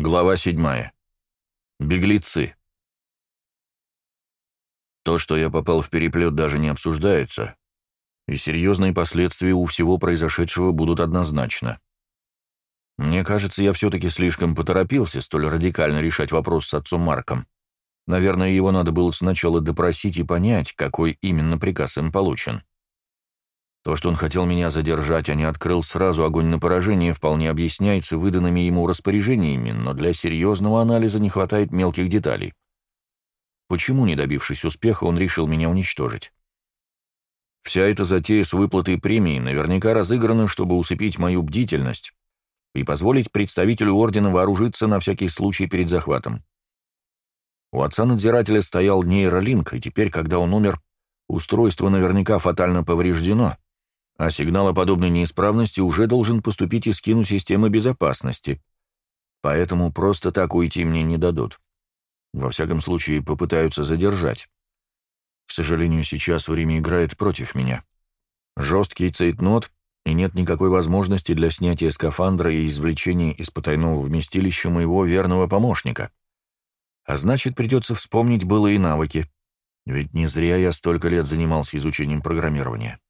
Глава 7. Беглецы. То, что я попал в переплет, даже не обсуждается, и серьезные последствия у всего произошедшего будут однозначно. Мне кажется, я все-таки слишком поторопился столь радикально решать вопрос с отцом Марком. Наверное, его надо было сначала допросить и понять, какой именно приказ им получен. То, что он хотел меня задержать, а не открыл сразу огонь на поражение, вполне объясняется выданными ему распоряжениями, но для серьезного анализа не хватает мелких деталей. Почему, не добившись успеха, он решил меня уничтожить? Вся эта затея с выплатой премии наверняка разыграна, чтобы усыпить мою бдительность и позволить представителю ордена вооружиться на всякий случай перед захватом. У отца-надзирателя стоял нейролинк, и теперь, когда он умер, устройство наверняка фатально повреждено, а сигнал о подобной неисправности уже должен поступить из скину системы безопасности. Поэтому просто так уйти мне не дадут. Во всяком случае, попытаются задержать. К сожалению, сейчас время играет против меня. Жесткий цейтнот, и нет никакой возможности для снятия скафандра и извлечения из потайного вместилища моего верного помощника. А значит, придется вспомнить былые навыки, ведь не зря я столько лет занимался изучением программирования.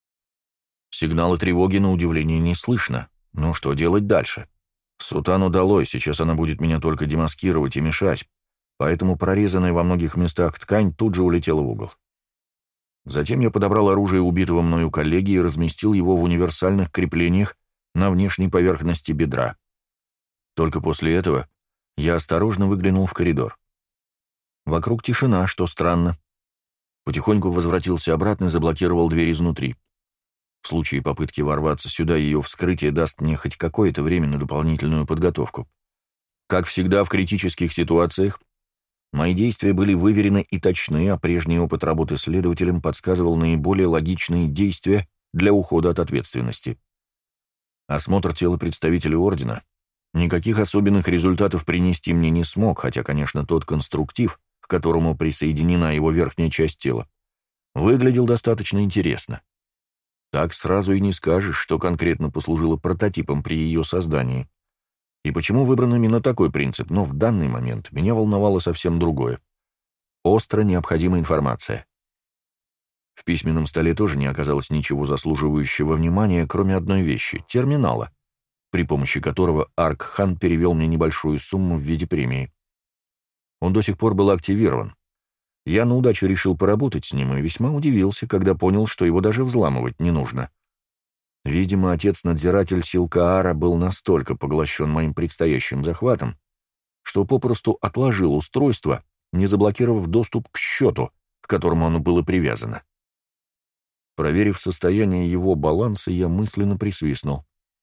Сигналы тревоги, на удивление, не слышно. Ну что делать дальше? Сутану удалось, сейчас она будет меня только демаскировать и мешать, поэтому прорезанная во многих местах ткань тут же улетела в угол. Затем я подобрал оружие убитого мною коллеги и разместил его в универсальных креплениях на внешней поверхности бедра. Только после этого я осторожно выглянул в коридор. Вокруг тишина, что странно. Потихоньку возвратился обратно и заблокировал дверь изнутри. В случае попытки ворваться сюда, ее вскрытие даст мне хоть какое-то время на дополнительную подготовку. Как всегда в критических ситуациях, мои действия были выверены и точны, а прежний опыт работы следователем подсказывал наиболее логичные действия для ухода от ответственности. Осмотр тела представителя ордена никаких особенных результатов принести мне не смог, хотя, конечно, тот конструктив, к которому присоединена его верхняя часть тела, выглядел достаточно интересно. Так сразу и не скажешь, что конкретно послужило прототипом при ее создании. И почему выбран именно такой принцип, но в данный момент меня волновало совсем другое. Остро необходимая информация. В письменном столе тоже не оказалось ничего заслуживающего внимания, кроме одной вещи — терминала, при помощи которого Аркхан перевел мне небольшую сумму в виде премии. Он до сих пор был активирован. Я на удачу решил поработать с ним и весьма удивился, когда понял, что его даже взламывать не нужно. Видимо, отец-надзиратель Силкаара был настолько поглощен моим предстоящим захватом, что попросту отложил устройство, не заблокировав доступ к счету, к которому оно было привязано. Проверив состояние его баланса, я мысленно присвистнул.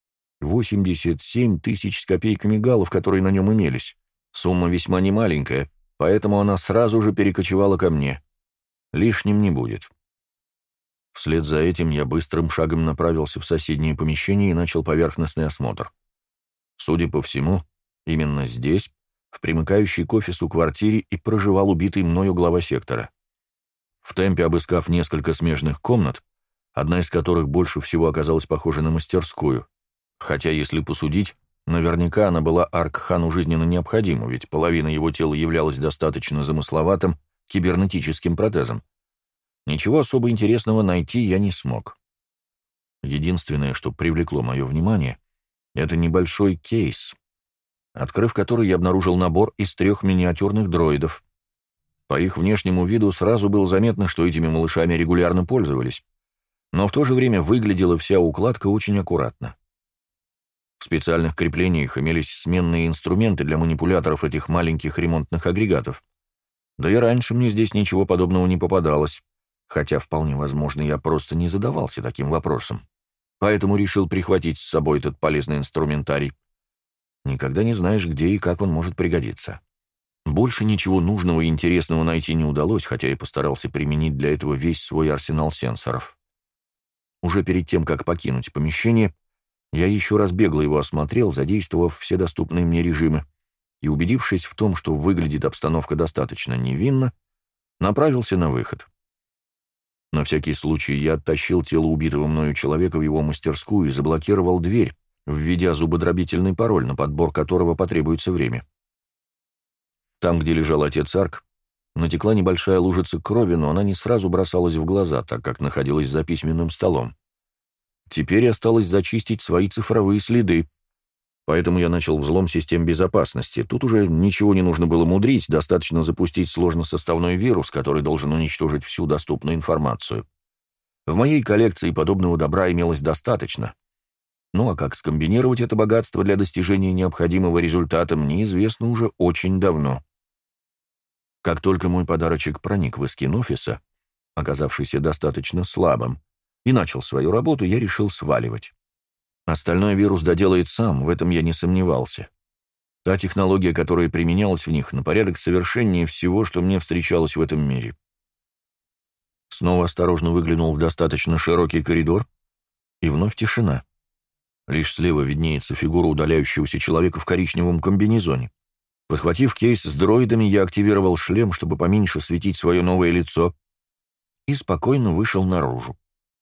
87 тысяч с копейками галлов, которые на нем имелись. Сумма весьма немаленькая, поэтому она сразу же перекочевала ко мне. Лишним не будет. Вслед за этим я быстрым шагом направился в соседнее помещение и начал поверхностный осмотр. Судя по всему, именно здесь, в примыкающей к офису квартире, и проживал убитый мною глава сектора. В темпе обыскав несколько смежных комнат, одна из которых больше всего оказалась похожа на мастерскую, хотя, если посудить, наверняка она была Аркхану жизненно необходима, ведь половина его тела являлась достаточно замысловатым кибернетическим протезом. Ничего особо интересного найти я не смог. Единственное, что привлекло мое внимание, это небольшой кейс, открыв который я обнаружил набор из 3 миниатюрных дроидов. По их внешнему виду сразу было заметно, что этими малышами регулярно пользовались, но в то же время выглядела вся укладка очень аккуратно. В специальных креплениях имелись сменные инструменты для манипуляторов этих маленьких ремонтных агрегатов. Да и раньше мне здесь ничего подобного не попадалось, хотя, вполне возможно, я просто не задавался таким вопросом. Поэтому решил прихватить с собой этот полезный инструментарий. Никогда не знаешь, где и как он может пригодиться. Больше ничего нужного и интересного найти не удалось, хотя я постарался применить для этого весь свой арсенал сенсоров. Уже перед тем, как покинуть помещение, я еще раз бегло его осмотрел, задействовав все доступные мне режимы, и, убедившись в том, что выглядит обстановка достаточно невинно, направился на выход. На всякий случай я оттащил тело убитого мною человека в его мастерскую и заблокировал дверь, введя зубодробительный пароль, на подбор которого потребуется время. Там, где лежал отец Арк, натекла небольшая лужица крови, но она не сразу бросалась в глаза, так как находилась за письменным столом. Теперь осталось зачистить свои цифровые следы, поэтому я начал взлом систем безопасности. Тут уже ничего не нужно было мудрить, достаточно запустить сложносоставной вирус, который должен уничтожить всю доступную информацию. В моей коллекции подобного добра имелось достаточно. Ну а как скомбинировать это богатство для достижения необходимого результата, мне известно уже очень давно. Как только мой подарочек проник в эскин офиса, оказавшийся достаточно слабым, и начал свою работу, я решил сваливать. Остальной вирус доделает сам, в этом я не сомневался. Та технология, которая применялась в них, на порядок совершеннее всего, что мне встречалось в этом мире. Снова осторожно выглянул в достаточно широкий коридор, и вновь тишина. Лишь слева виднеется фигура удаляющегося человека в коричневом комбинезоне. Подхватив кейс с дроидами, я активировал шлем, чтобы поменьше светить свое новое лицо, и спокойно вышел наружу.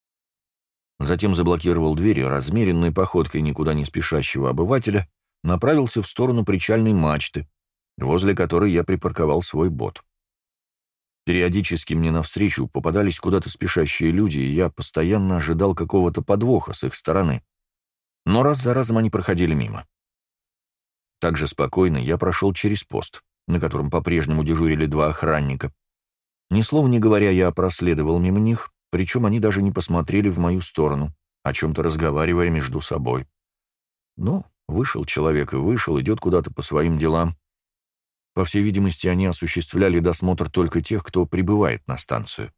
Затем заблокировал дверь и размеренной походкой никуда не спешащего обывателя направился в сторону причальной мачты, возле которой я припарковал свой бот. Периодически мне навстречу попадались куда-то спешащие люди, и я постоянно ожидал какого-то подвоха с их стороны. Но раз за разом они проходили мимо. Также спокойно я прошел через пост, на котором по-прежнему дежурили 2 охранника. Ни слова не говоря, я проследовал мимо них, причем они даже не посмотрели в мою сторону, о чем-то разговаривая между собой. Ну, вышел человек и вышел, идет куда-то по своим делам. По всей видимости, они осуществляли досмотр только тех, кто прибывает на станцию.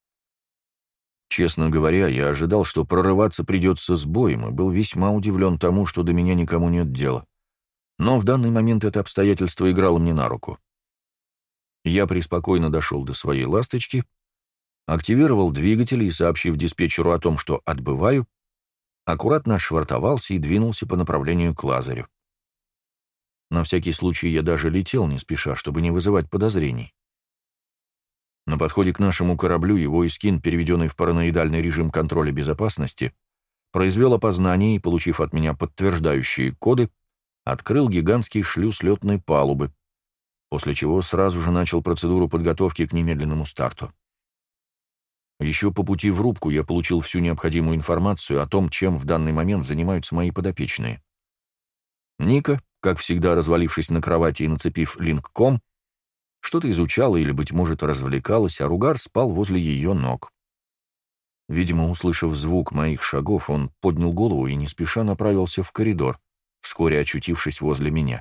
Честно говоря, я ожидал, что прорываться придется с боем, и был весьма удивлен тому, что до меня никому нет дела. Но в данный момент это обстоятельство играло мне на руку. Я преспокойно дошел до своей «Ласточки», активировал двигатель и, сообщив диспетчеру о том, что отбываю, аккуратно отшвартовался и двинулся по направлению к Лазарю. На всякий случай я даже летел не спеша, чтобы не вызывать подозрений. На подходе к нашему кораблю его эскин, переведенный в параноидальный режим контроля безопасности, произвел опознание и, получив от меня подтверждающие коды, открыл гигантский шлюз летной палубы, после чего сразу же начал процедуру подготовки к немедленному старту. Еще по пути в рубку я получил всю необходимую информацию о том, чем в данный момент занимаются мои подопечные. Ника, как всегда развалившись на кровати и нацепив линк.ком, что-то изучала или, быть может, развлекалась, а Ругар спал возле ее ног. Видимо, услышав звук моих шагов, он поднял голову и не спеша направился в коридор, вскоре очутившись возле меня.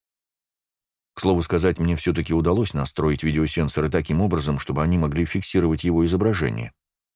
К слову сказать, мне все-таки удалось настроить видеосенсоры таким образом, чтобы они могли фиксировать его изображение.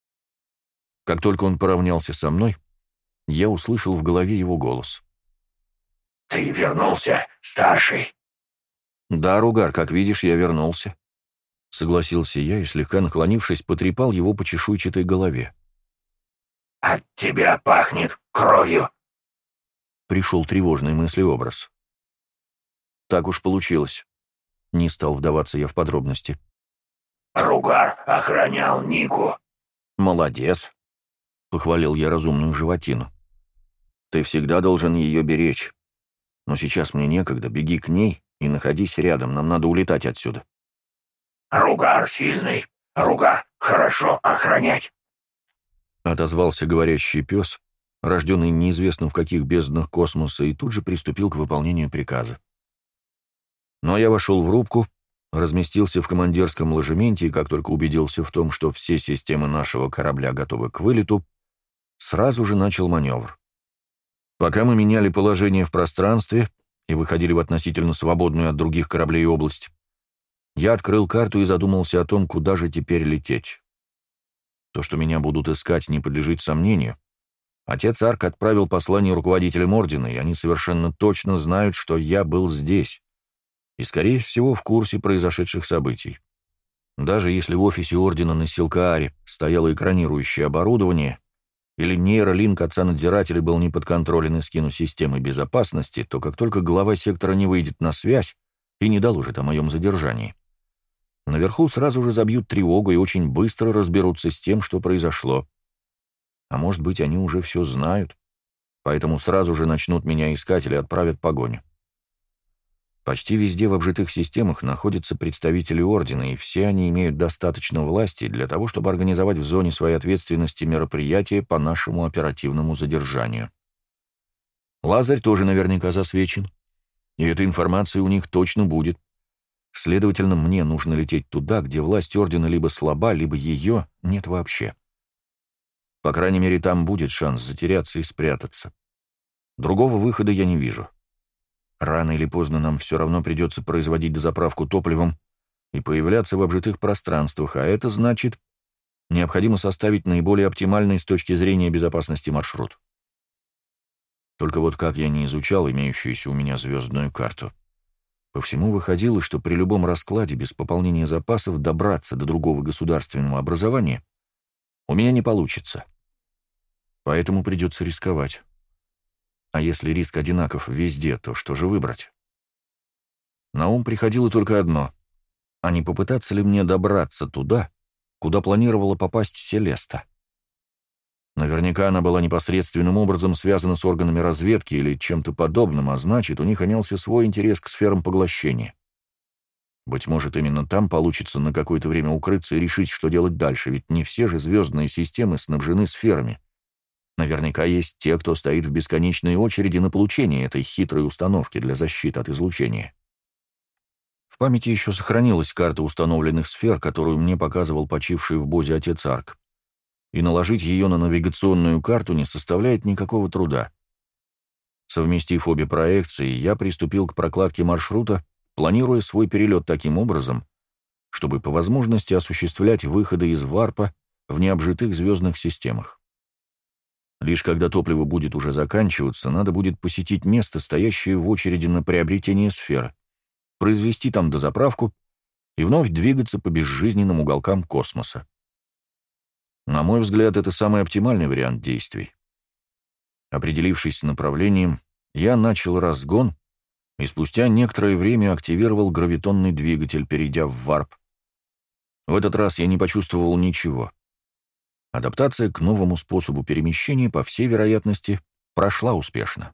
Как только он поравнялся со мной, я услышал в голове его голос. «Ты вернулся, старший?» «Да, Ругар, как видишь, я вернулся», — согласился я и, слегка наклонившись, потрепал его по чешуйчатой голове. «От тебя пахнет кровью!» Пришел тревожный мыслеобраз. Так уж получилось. Не стал вдаваться я в подробности. «Ругар охранял Нику». «Молодец», — похвалил я разумную животину. «Ты всегда должен ее беречь. Но сейчас мне некогда, беги к ней и находись рядом, нам надо улетать отсюда». «Ругар сильный, Ругар хорошо охранять», — отозвался говорящий пес, рожденный неизвестно в каких безднах космоса, и тут же приступил к выполнению приказа. Но я вошел в рубку, разместился в командирском ложементе и, как только убедился в том, что все системы нашего корабля готовы к вылету, сразу же начал маневр. Пока мы меняли положение в пространстве и выходили в относительно свободную от других кораблей область, я открыл карту и задумался о том, куда же теперь лететь. То, что меня будут искать, не подлежит сомнению. Отец Арк отправил послание руководителям Ордена, и они совершенно точно знают, что я был здесь, и, скорее всего, в курсе произошедших событий. Даже если в офисе Ордена на Силкааре стояло экранирующее оборудование, или нейролинк отца-надзирателя был не подконтролен эскину системы безопасности, то как только глава сектора не выйдет на связь и не доложит о моем задержании, наверху сразу же забьют тревогу и очень быстро разберутся с тем, что произошло. А может быть, они уже все знают, поэтому сразу же начнут меня искать или отправят погоню. Почти везде в обжитых системах находятся представители Ордена, и все они имеют достаточно власти для того, чтобы организовать в зоне своей ответственности мероприятия по нашему оперативному задержанию. Лазарь тоже наверняка засвечен, и эта информация у них точно будет. Следовательно, мне нужно лететь туда, где власть Ордена либо слаба, либо ее нет вообще. По крайней мере, там будет шанс затеряться и спрятаться. Другого выхода я не вижу. Рано или поздно нам все равно придется производить дозаправку топливом и появляться в обжитых пространствах, а это значит, необходимо составить наиболее оптимальный с точки зрения безопасности маршрут. Только вот как я не изучал имеющуюся у меня звездную карту, по всему выходило, что при любом раскладе без пополнения запасов добраться до другого государственного образования у меня не получится. Поэтому придется рисковать. А если риск одинаков везде, то что же выбрать? На ум приходило только одно. А не попытаться ли мне добраться туда, куда планировала попасть Селеста? Наверняка она была непосредственным образом связана с органами разведки или чем-то подобным, а значит, у них имелся свой интерес к сферам поглощения. Быть может, именно там получится на какое-то время укрыться и решить, что делать дальше, ведь не все же звездные системы снабжены сферами. Наверняка есть те, кто стоит в бесконечной очереди на получение этой хитрой установки для защиты от излучения. В памяти еще сохранилась карта установленных сфер, которую мне показывал почивший в Бозе отец Арк. И наложить ее на навигационную карту не составляет никакого труда. Совместив обе проекции, я приступил к прокладке маршрута, планируя свой перелет таким образом, чтобы по возможности осуществлять выходы из варпа в необжитых звездных системах. Лишь когда топливо будет уже заканчиваться, надо будет посетить место, стоящее в очереди на приобретение сферы, произвести там дозаправку и вновь двигаться по безжизненным уголкам космоса. На мой взгляд, это самый оптимальный вариант действий. Определившись с направлением, я начал разгон и спустя некоторое время активировал гравитонный двигатель, перейдя в варп. В этот раз я не почувствовал ничего. Адаптация к новому способу перемещения, по всей вероятности, прошла успешно.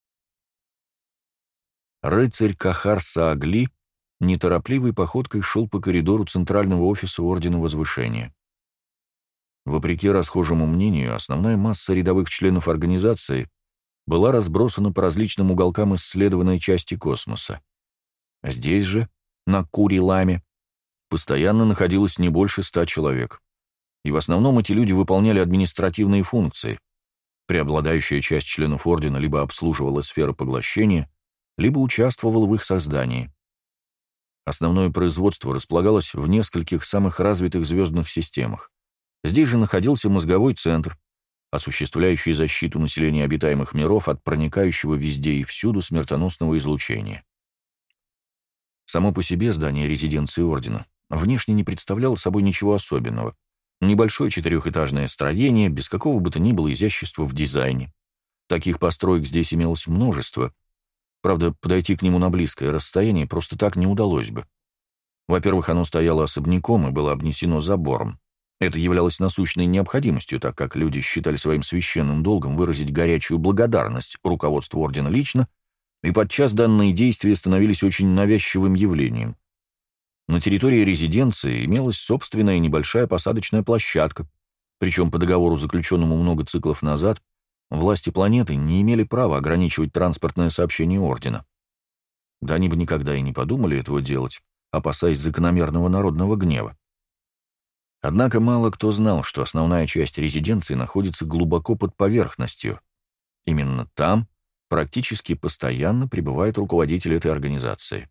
Рыцарь Кахар Саагли неторопливой походкой шел по коридору центрального офиса Ордена Возвышения. Вопреки расхожему мнению, основная масса рядовых членов организации была разбросана по различным уголкам исследованной части космоса. Здесь же, на Кури-Ламе, постоянно находилось не больше 100 человек. И в основном эти люди выполняли административные функции. Преобладающая часть членов Ордена либо обслуживала сферы поглощения, либо участвовала в их создании. Основное производство располагалось в нескольких самых развитых звездных системах. Здесь же находился мозговой центр, осуществляющий защиту населения обитаемых миров от проникающего везде и всюду смертоносного излучения. Само по себе здание резиденции Ордена внешне не представляло собой ничего особенного. Небольшое четырехэтажное строение, без какого бы то ни было изящества в дизайне. Таких построек здесь имелось множество. Правда, подойти к нему на близкое расстояние просто так не удалось бы. Во-первых, оно стояло особняком и было обнесено забором. Это являлось насущной необходимостью, так как люди считали своим священным долгом выразить горячую благодарность руководству Ордена лично, и подчас данные действия становились очень навязчивым явлением. На территории резиденции имелась собственная небольшая посадочная площадка, причем по договору, заключенному много циклов назад, власти планеты не имели права ограничивать транспортное сообщение Ордена. Да они бы никогда и не подумали этого делать, опасаясь закономерного народного гнева. Однако мало кто знал, что основная часть резиденции находится глубоко под поверхностью. Именно там практически постоянно пребывает руководитель этой организации.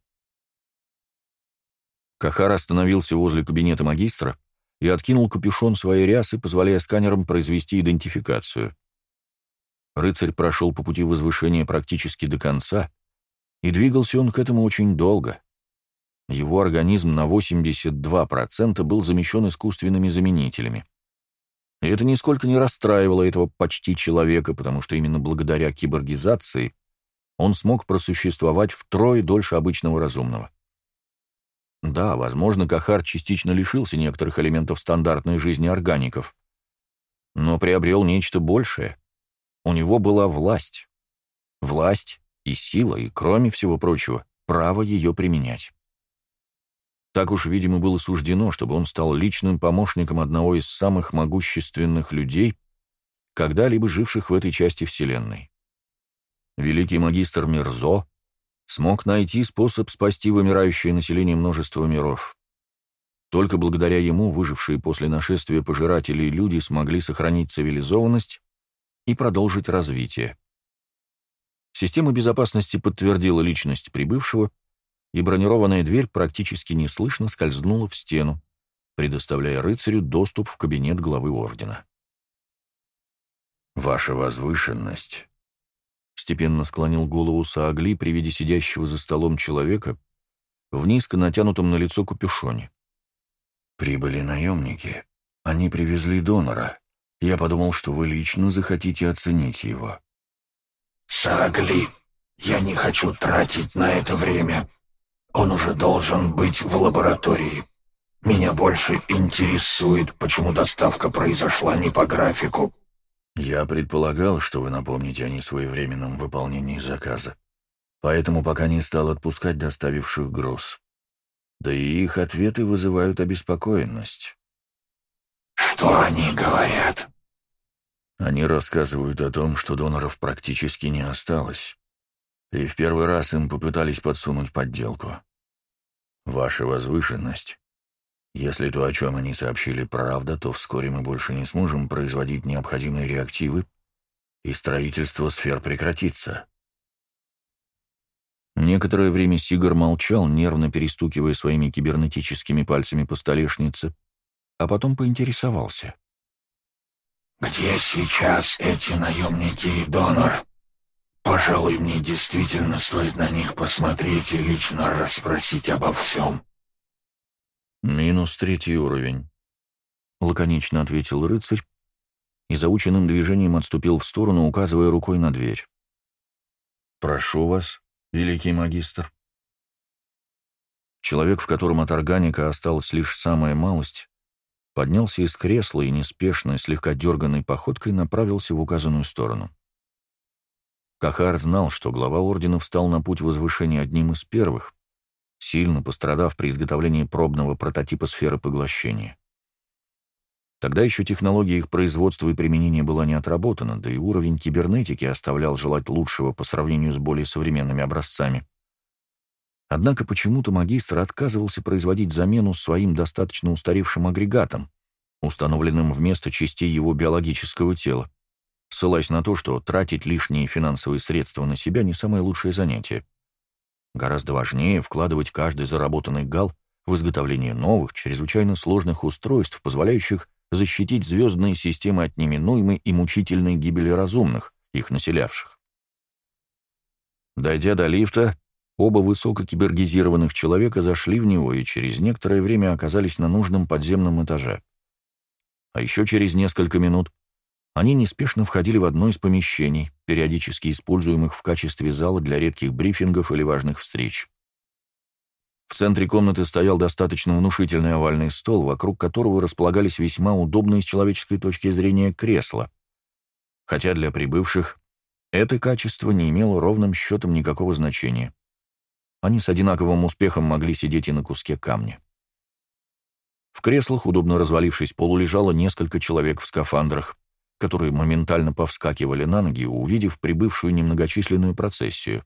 Кахар остановился возле кабинета магистра и откинул капюшон своей рясы, позволяя сканерам произвести идентификацию. Рыцарь прошел по пути возвышения практически до конца, и двигался он к этому очень долго. Его организм на 82% был замещен искусственными заменителями. И это нисколько не расстраивало этого почти человека, потому что именно благодаря киборгизации он смог просуществовать втрое дольше обычного разумного. Да, возможно, Кахар частично лишился некоторых элементов стандартной жизни органиков, но приобрел нечто большее. У него была власть. Власть и сила, и, кроме всего прочего, право ее применять. Так уж, видимо, было суждено, чтобы он стал личным помощником одного из самых могущественных людей, когда-либо живших в этой части Вселенной. Великий магистр Мирзо смог найти способ спасти вымирающее население множества миров. Только благодаря ему выжившие после нашествия пожирателей люди смогли сохранить цивилизованность и продолжить развитие. Система безопасности подтвердила личность прибывшего, и бронированная дверь практически неслышно скользнула в стену, предоставляя рыцарю доступ в кабинет главы ордена. «Ваша возвышенность», — степенно склонил голову Саагли при виде сидящего за столом человека в низко натянутом на лицо капюшоне. «Прибыли наемники. Они привезли донора. Я подумал, что вы лично захотите оценить его». Саагли, я не хочу тратить на это время. Он уже должен быть в лаборатории. Меня больше интересует, почему доставка произошла не по графику. Я предполагал, что вы напомните о несвоевременном выполнении заказа, поэтому пока не стал отпускать доставивших груз. Да и их ответы вызывают обеспокоенность. Что они говорят? Они рассказывают о том, что доноров практически не осталось, и в первый раз им попытались подсунуть подделку. Ваша возвышенность, если то, о чем они сообщили, правда, то вскоре мы больше не сможем производить необходимые реактивы, и строительство сфер прекратится. Некоторое время Сигар молчал, нервно перестукивая своими кибернетическими пальцами по столешнице, а потом поинтересовался. Где сейчас эти наемники и донор? Пожалуй, мне действительно стоит на них посмотреть и лично расспросить обо всем. «Минус 3 уровень», — лаконично ответил рыцарь и заученным движением отступил в сторону, указывая рукой на дверь. «Прошу вас, великий магистр». Человек, в котором от органика осталась лишь самая малость, поднялся из кресла и неспешной, слегка дерганной походкой направился в указанную сторону. Кахар знал, что глава ордена встал на путь возвышения одним из первых, сильно пострадав при изготовлении пробного прототипа сферы поглощения. Тогда еще технология их производства и применения была не отработана, да и уровень кибернетики оставлял желать лучшего по сравнению с более современными образцами. Однако почему-то магистр отказывался производить замену своим достаточно устаревшим агрегатом, установленным вместо частей его биологического тела, ссылаясь на то, что тратить лишние финансовые средства на себя не самое лучшее занятие. Гораздо важнее вкладывать каждый заработанный гал в изготовление новых, чрезвычайно сложных устройств, позволяющих защитить звездные системы от неминуемой и мучительной гибели разумных, их населявших. Дойдя до лифта, оба высококибергизированных человека зашли в него и через некоторое время оказались на нужном подземном этаже. А еще через несколько минут они неспешно входили в одно из помещений, периодически используемых в качестве зала для редких брифингов или важных встреч. В центре комнаты стоял достаточно внушительный овальный стол, вокруг которого располагались весьма удобные с человеческой точки зрения кресла, хотя для прибывших это качество не имело ровным счетом никакого значения. Они с одинаковым успехом могли сидеть и на куске камня. В креслах, удобно развалившись, полулежало несколько человек в скафандрах, которые моментально повскакивали на ноги, увидев прибывшую немногочисленную процессию.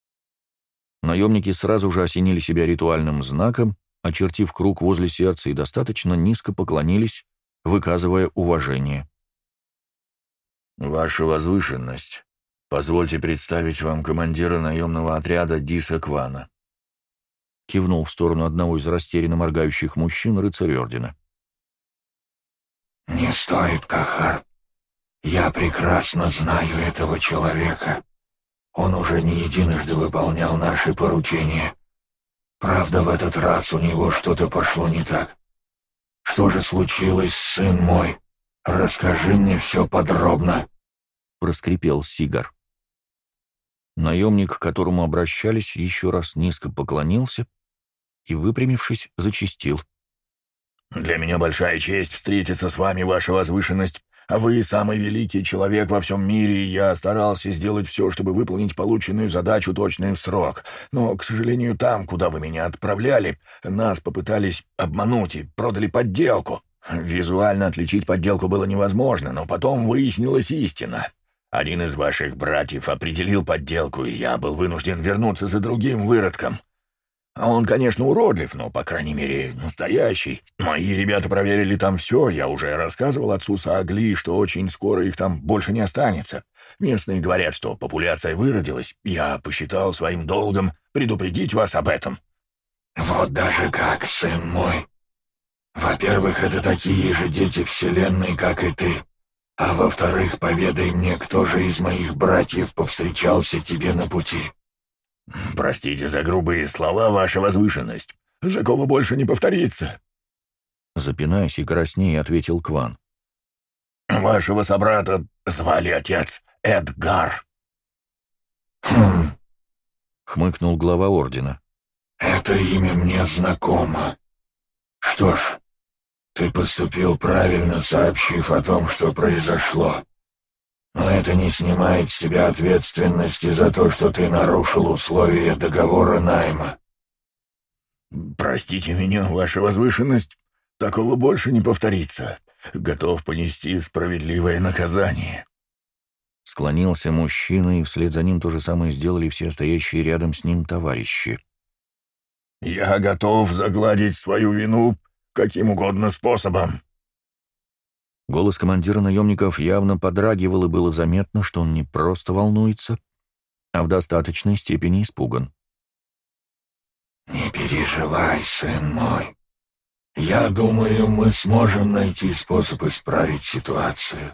Наемники сразу же осенили себя ритуальным знаком, очертив круг возле сердца и достаточно низко поклонились, выказывая уважение. «Ваша возвышенность, позвольте представить вам командира наемного отряда Диса Квана», кивнул в сторону одного из растерянно моргающих мужчин рыцарь ордена. «Не стоит, Кахар. Я прекрасно знаю этого человека. Он уже не единожды выполнял наши поручения. Правда, в этот раз у него что-то пошло не так. Что же случилось, сын мой? Расскажи мне все подробно», — проскрипел Сигар. Наемник, к которому обращались, еще раз низко поклонился и, выпрямившись, зачастил. «Для меня большая честь встретиться с вами, ваша возвышенность. А вы самый великий человек во всем мире, и я старался сделать все, чтобы выполнить полученную задачу точно и в срок. Но, к сожалению, там, куда вы меня отправляли, нас попытались обмануть и продали подделку. Визуально отличить подделку было невозможно, но потом выяснилась истина. Один из ваших братьев определил подделку, и я был вынужден вернуться за другим выродком. А он, конечно, уродлив, но, по крайней мере, настоящий. Мои ребята проверили там все, я уже рассказывал отцу Саагли, что очень скоро их там больше не останется. Местные говорят, что популяция выродилась, я посчитал своим долгом предупредить вас об этом». «Вот даже как, сын мой. Во-первых, это такие же дети Вселенной, как и ты. А во-вторых, поведай мне, кто же из моих братьев повстречался тебе на пути». «Простите за грубые слова, ваша возвышенность. Такого больше не повторится», — запинаясь и краснея, ответил Кван. «Вашего собрата звали отец Эдгар». «Хм», — хмыкнул глава ордена. «Это имя мне знакомо. Что ж, ты поступил правильно, сообщив о том, что произошло. Но это не снимает с тебя ответственности за то, что ты нарушил условия договора найма». «Простите меня, ваша возвышенность. Такого больше не повторится. Готов понести справедливое наказание». Склонился мужчина, и вслед за ним то же самое сделали все стоящие рядом с ним товарищи. «Я готов загладить свою вину каким угодно способом». Голос командира наемников явно подрагивал, и было заметно, что он не просто волнуется, а в достаточной степени испуган. «Не переживай, сын мой. Я думаю, мы сможем найти способ исправить ситуацию».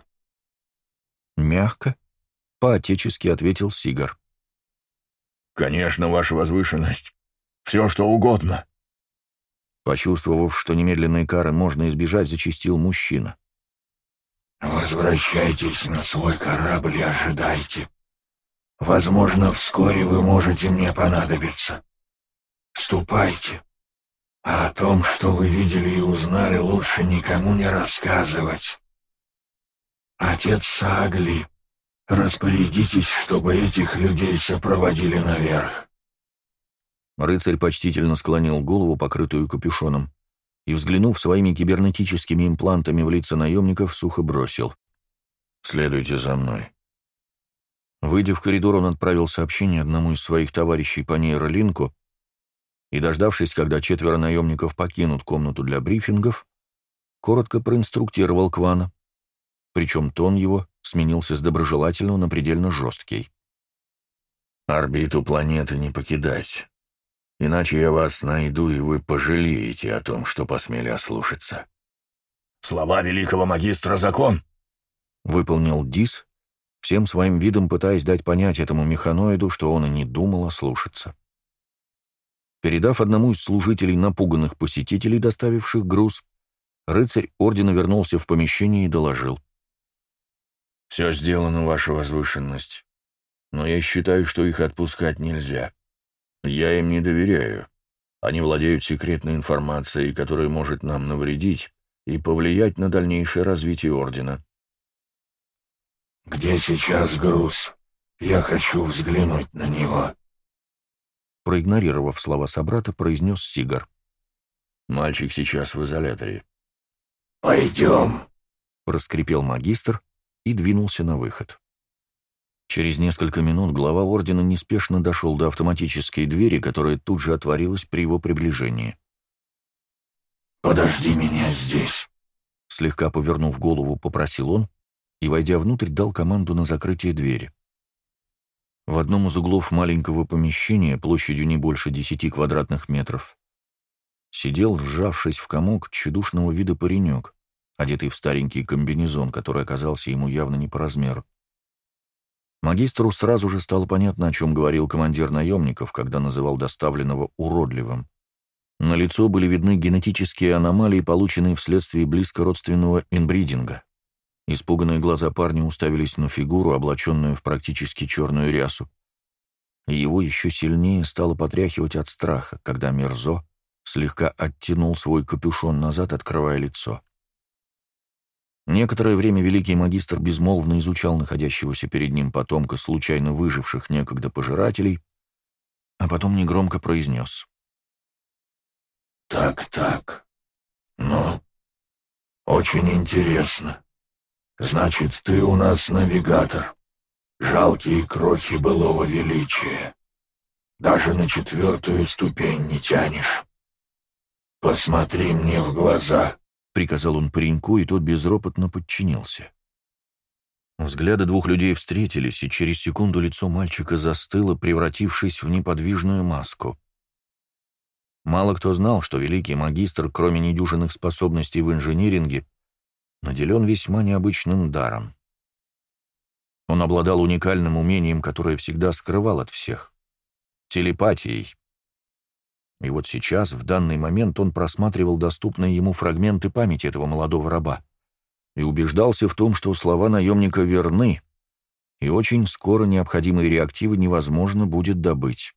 Мягко, по-отечески ответил Сигар. «Конечно, ваша возвышенность. Все, что угодно». Почувствовав, что немедленной кары можно избежать, зачастил мужчина. «Возвращайтесь на свой корабль и ожидайте. Возможно, вскоре вы можете мне понадобиться. Ступайте. А о том, что вы видели и узнали, лучше никому не рассказывать. Отец Саагли, распорядитесь, чтобы этих людей сопроводили наверх». Рыцарь почтительно склонил голову, покрытую капюшоном, и, взглянув своими кибернетическими имплантами в лица наемников, сухо бросил: «Следуйте за мной». Выйдя в коридор, он отправил сообщение одному из своих товарищей по нейролинку и, дождавшись, когда 4 наемников покинут комнату для брифингов, коротко проинструктировал Квана, причем тон его сменился с доброжелательного на предельно жесткий. «Орбиту планеты не покидать. Иначе я вас найду, и вы пожалеете о том, что посмели ослушаться». «Слова великого магистра закон», — выполнил Дис, всем своим видом пытаясь дать понять этому механоиду, что он и не думал ослушаться. Передав одному из служителей напуганных посетителей, доставивших груз, рыцарь ордена вернулся в помещение и доложил: «Все сделано, ваша возвышенность, но я считаю, что их отпускать нельзя. Я им не доверяю. Они владеют секретной информацией, которая может нам навредить и повлиять на дальнейшее развитие Ордена». «Где сейчас груз? Я хочу взглянуть на него», — проигнорировав слова собрата, произнес Сигар. «Мальчик сейчас в изоляторе». «Пойдем», — проскрипел магистр и двинулся на выход. Через несколько минут глава ордена неспешно дошел до автоматической двери, которая тут же отворилась при его приближении. «Подожди меня здесь», — слегка повернув голову, попросил он, и, войдя внутрь, дал команду на закрытие двери. В одном из углов маленького помещения, площадью не больше 10 квадратных метров, сидел, сжавшись в комок, тщедушного вида паренек, одетый в старенький комбинезон, который оказался ему явно не по размеру. Магистру сразу же стало понятно, о чем говорил командир наемников, когда называл доставленного уродливым. На лицо были видны генетические аномалии, полученные вследствие близкородственного инбридинга. Испуганные глаза парня уставились на фигуру, облаченную в практически черную рясу. И его еще сильнее стало потряхивать от страха, когда Мирзо слегка оттянул свой капюшон назад, открывая лицо. Некоторое время великий магистр безмолвно изучал находящегося перед ним потомка случайно выживших некогда пожирателей, а потом негромко произнес. «Так. Ну, очень интересно. Значит, ты у нас навигатор. Жалкие крохи былого величия. Даже на 4-ю ступень не тянешь. Посмотри мне в глаза», — приказал он пареньку, и тот безропотно подчинился. Взгляды двух людей встретились, и через секунду лицо мальчика застыло, превратившись в неподвижную маску. Мало кто знал, что великий магистр, кроме недюжинных способностей в инжиниринге, наделен весьма необычным даром. Он обладал уникальным умением, которое всегда скрывал от всех — телепатией. И вот сейчас, в данный момент, он просматривал доступные ему фрагменты памяти этого молодого раба и убеждался в том, что слова наемника верны, и очень скоро необходимые реактивы невозможно будет добыть.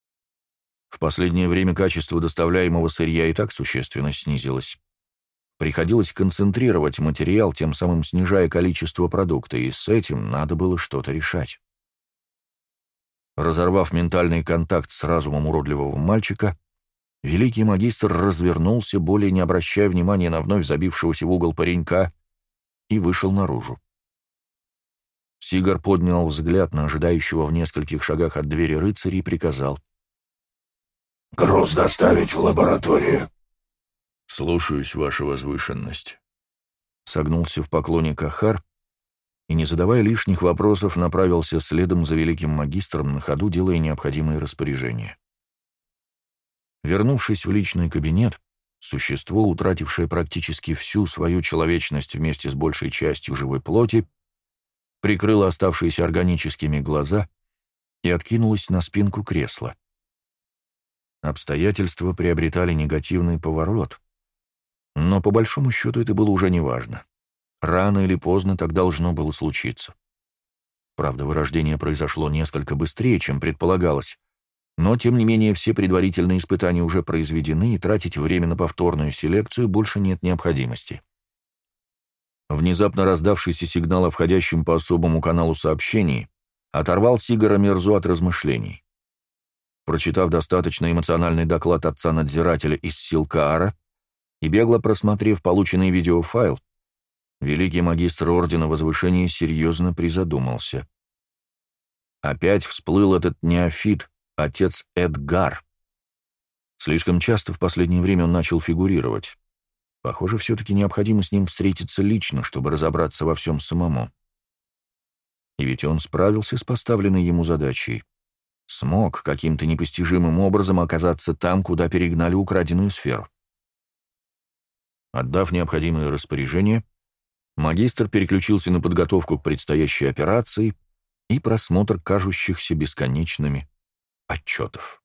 В последнее время качество доставляемого сырья и так существенно снизилось. Приходилось концентрировать материал, тем самым снижая количество продукта, и с этим надо было что-то решать. Разорвав ментальный контакт с разумом уродливого мальчика, великий магистр развернулся, более не обращая внимания на вновь забившегося в угол паренька, и вышел наружу. Сигар поднял взгляд на ожидающего в нескольких шагах от двери рыцаря и приказал. «Груз доставить в лабораторию». «Слушаюсь, ваша возвышенность», — согнулся в поклоне Кахар и, не задавая лишних вопросов, направился следом за великим магистром, на ходу делая необходимые распоряжения. Вернувшись в личный кабинет, существо, утратившее практически всю свою человечность вместе с большей частью живой плоти, прикрыло оставшиеся органическими глаза и откинулось на спинку кресла. Обстоятельства приобретали негативный поворот, но по большому счету это было уже неважно. Рано или поздно так должно было случиться. Правда, вырождение произошло несколько быстрее, чем предполагалось, но, тем не менее, все предварительные испытания уже произведены, и тратить время на повторную селекцию больше нет необходимости. Внезапно раздавшийся сигнал о входящем по особому каналу сообщении оторвал Сигара Мерзо от размышлений. Прочитав достаточно эмоциональный доклад отца-надзирателя из Силкаара и бегло просмотрев полученный видеофайл, великий магистр Ордена Возвышения серьезно призадумался. Опять всплыл этот неофит, отец Эдгар. Слишком часто в последнее время он начал фигурировать. Похоже, все-таки необходимо с ним встретиться лично, чтобы разобраться во всем самому. И ведь он справился с поставленной ему задачей. Смог каким-то непостижимым образом оказаться там, куда перегнали украденную сферу. Отдав необходимые распоряжения, магистр переключился на подготовку к предстоящей операции и просмотр кажущихся бесконечными отчетов.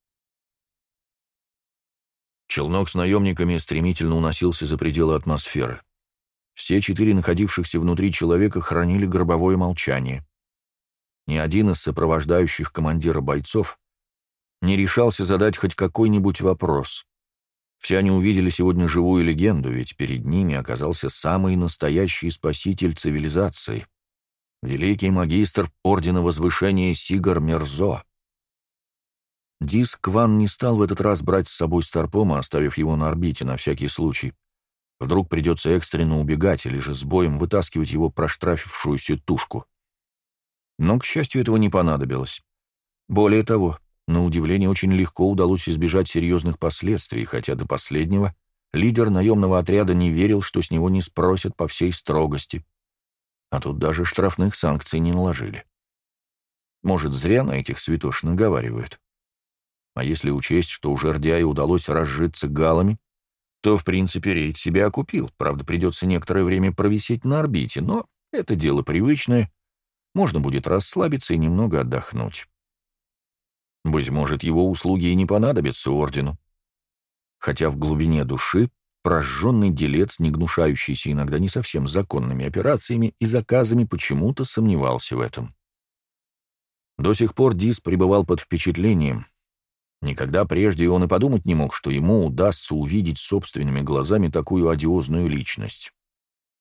Челнок с наемниками стремительно уносился за пределы атмосферы. Все 4 находившихся внутри человека хранили гробовое молчание. Ни один из сопровождающих командира бойцов не решался задать хоть какой-нибудь вопрос. Все они увидели сегодня живую легенду, ведь перед ними оказался самый настоящий спаситель цивилизации — великий магистр Ордена Возвышения Сигар Мерзо. Дис Кван не стал в этот раз брать с собой Старпома, оставив его на орбите на всякий случай. Вдруг придется экстренно убегать или же с боем вытаскивать его проштрафившуюся тушку. Но, к счастью, этого не понадобилось. Более того, на удивление, очень легко удалось избежать серьезных последствий, хотя до последнего лидер наемного отряда не верил, что с него не спросят по всей строгости. А тут даже штрафных санкций не наложили. Может, зря на этих святош наговаривают. А если учесть, что у жердяя удалось разжиться галами, то, в принципе, рейд себя окупил. Правда, придется некоторое время провисеть на орбите, но это дело привычное. Можно будет расслабиться и немного отдохнуть. Быть может, его услуги и не понадобятся ордену. Хотя в глубине души прожженный делец, не гнушающийся иногда не совсем законными операциями и заказами, почему-то сомневался в этом. До сих пор Дис пребывал под впечатлением. Никогда прежде он и подумать не мог, что ему удастся увидеть собственными глазами такую одиозную личность.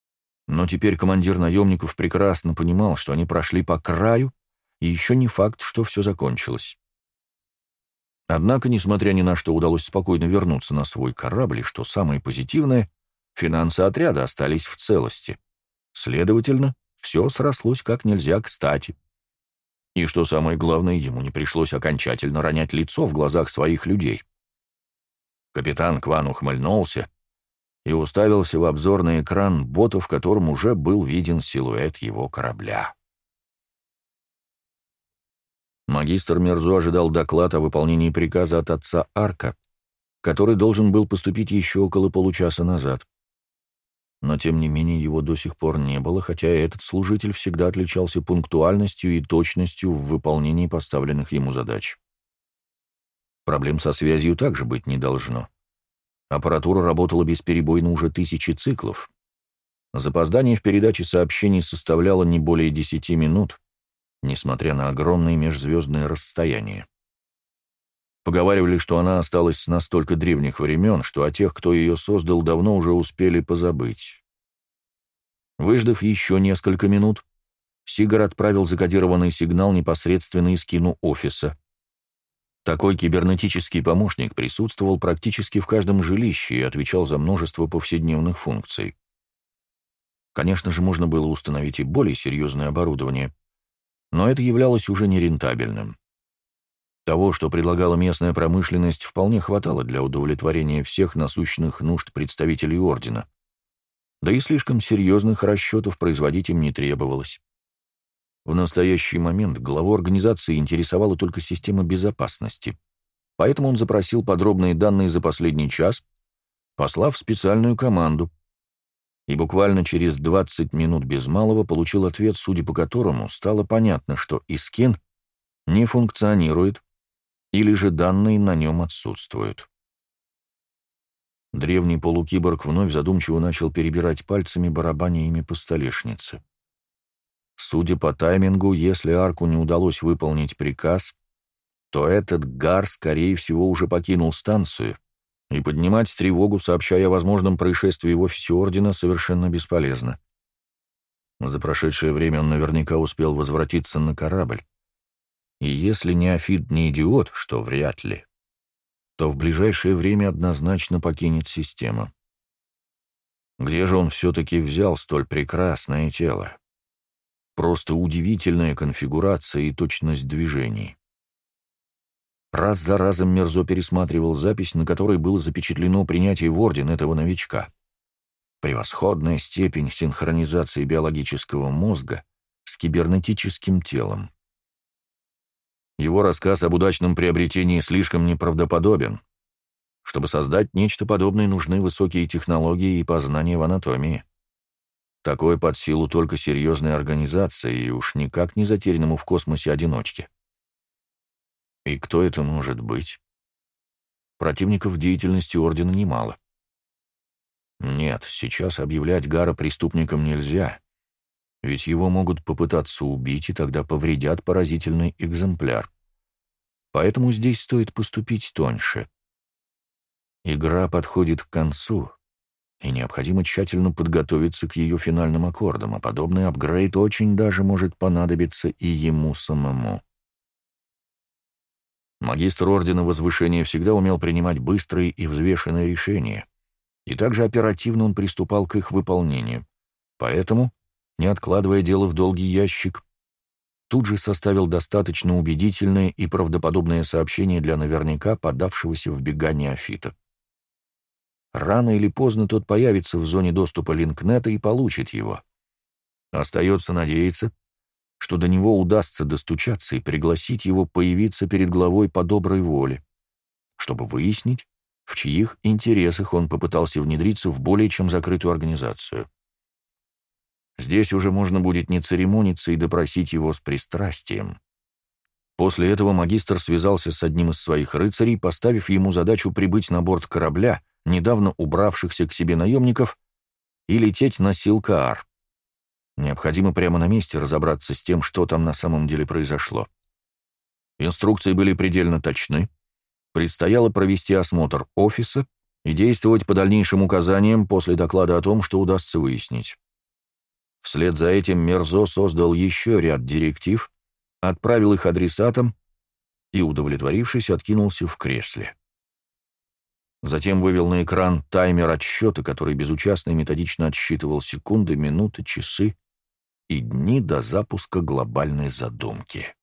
Но теперь командир наемников прекрасно понимал, что они прошли по краю, и еще не факт, что все закончилось. Однако, несмотря ни на что, удалось спокойно вернуться на свой корабль, и, что самое позитивное, финансы отряда остались в целости. Следовательно, все срослось как нельзя кстати. И что самое главное, ему не пришлось окончательно ронять лицо в глазах своих людей. Капитан Кван ухмыльнулся и уставился в обзорный экран бота, в котором уже был виден силуэт его корабля. Магистр Мерзо ожидал доклад о выполнении приказа от отца Арка, который должен был поступить еще около получаса назад. Но, тем не менее, его до сих пор не было, хотя этот служитель всегда отличался пунктуальностью и точностью в выполнении поставленных ему задач. Проблем со связью также быть не должно. Аппаратура работала бесперебойно уже 1000 циклов. Запоздание в передаче сообщений составляло не более 10 минут, несмотря на огромные межзвездные расстояния. Поговаривали, что она осталась с настолько древних времен, что о тех, кто ее создал, давно уже успели позабыть. Выждав еще несколько минут, Сигар отправил закодированный сигнал непосредственно из киноофиса. Такой кибернетический помощник присутствовал практически в каждом жилище и отвечал за множество повседневных функций. Конечно же, можно было установить и более серьезное оборудование, но это являлось уже нерентабельным. Того, что предлагала местная промышленность, вполне хватало для удовлетворения всех насущных нужд представителей Ордена, да и слишком серьезных расчетов производить им не требовалось. В настоящий момент главу организации интересовала только система безопасности, поэтому он запросил подробные данные за последний час, послав специальную команду, и буквально через 20 минут без малого получил ответ, судя по которому стало понятно, что Искин не функционирует или же данные на нем отсутствуют. Древний полукиборг вновь задумчиво начал перебирать пальцами, барабаня ими по столешнице. Судя по таймингу, если Арку не удалось выполнить приказ, то этот Гар, скорее всего, уже покинул станцию, и поднимать тревогу, сообщая о возможном происшествии в офисе Ордена, совершенно бесполезно. За прошедшее время он наверняка успел возвратиться на корабль, и если неофит не идиот, что вряд ли, то в ближайшее время однозначно покинет систему. Где же он все-таки взял столь прекрасное тело? Просто удивительная конфигурация и точность движений. Раз за разом Мерзо пересматривал запись, на которой было запечатлено принятие в Орден этого новичка. Превосходная степень синхронизации биологического мозга с кибернетическим телом. Его рассказ об удачном приобретении слишком неправдоподобен. Чтобы создать нечто подобное, нужны высокие технологии и познания в анатомии. Такое под силу только серьезной организации и уж никак не затерянному в космосе одиночке. И кто это может быть? Противников деятельности Ордена немало. Нет, сейчас объявлять Гара преступником нельзя, ведь его могут попытаться убить, и тогда повредят поразительный экземпляр. Поэтому здесь стоит поступить тоньше. Игра подходит к концу, и необходимо тщательно подготовиться к ее финальным аккордам, а подобный апгрейд очень даже может понадобиться и ему самому. Магистр Ордена Возвышения всегда умел принимать быстрые и взвешенные решения, и также оперативно он приступал к их выполнению. Поэтому, не откладывая дело в долгий ящик, тут же составил достаточно убедительное и правдоподобное сообщение для наверняка подавшегося в бега неофита. Рано или поздно тот появится в зоне доступа линкнета и получит его. Остается надеяться, что до него удастся достучаться и пригласить его появиться перед главой по доброй воле, чтобы выяснить, в чьих интересах он попытался внедриться в более чем закрытую организацию. Здесь уже можно будет не церемониться и допросить его с пристрастием. После этого магистр связался с одним из своих рыцарей, поставив ему задачу прибыть на борт корабля, недавно убравшихся к себе наемников, и лететь на Силкаар. Необходимо прямо на месте разобраться с тем, что там на самом деле произошло. Инструкции были предельно точны. Предстояло провести осмотр офиса и действовать по дальнейшим указаниям после доклада о том, что удастся выяснить. Вслед за этим Мерзо создал еще ряд директив, отправил их адресатам и, удовлетворившись, откинулся в кресле. Затем вывел на экран таймер отсчета, который безучастно и методично отсчитывал секунды, минуты, часы и дни до запуска глобальной задумки.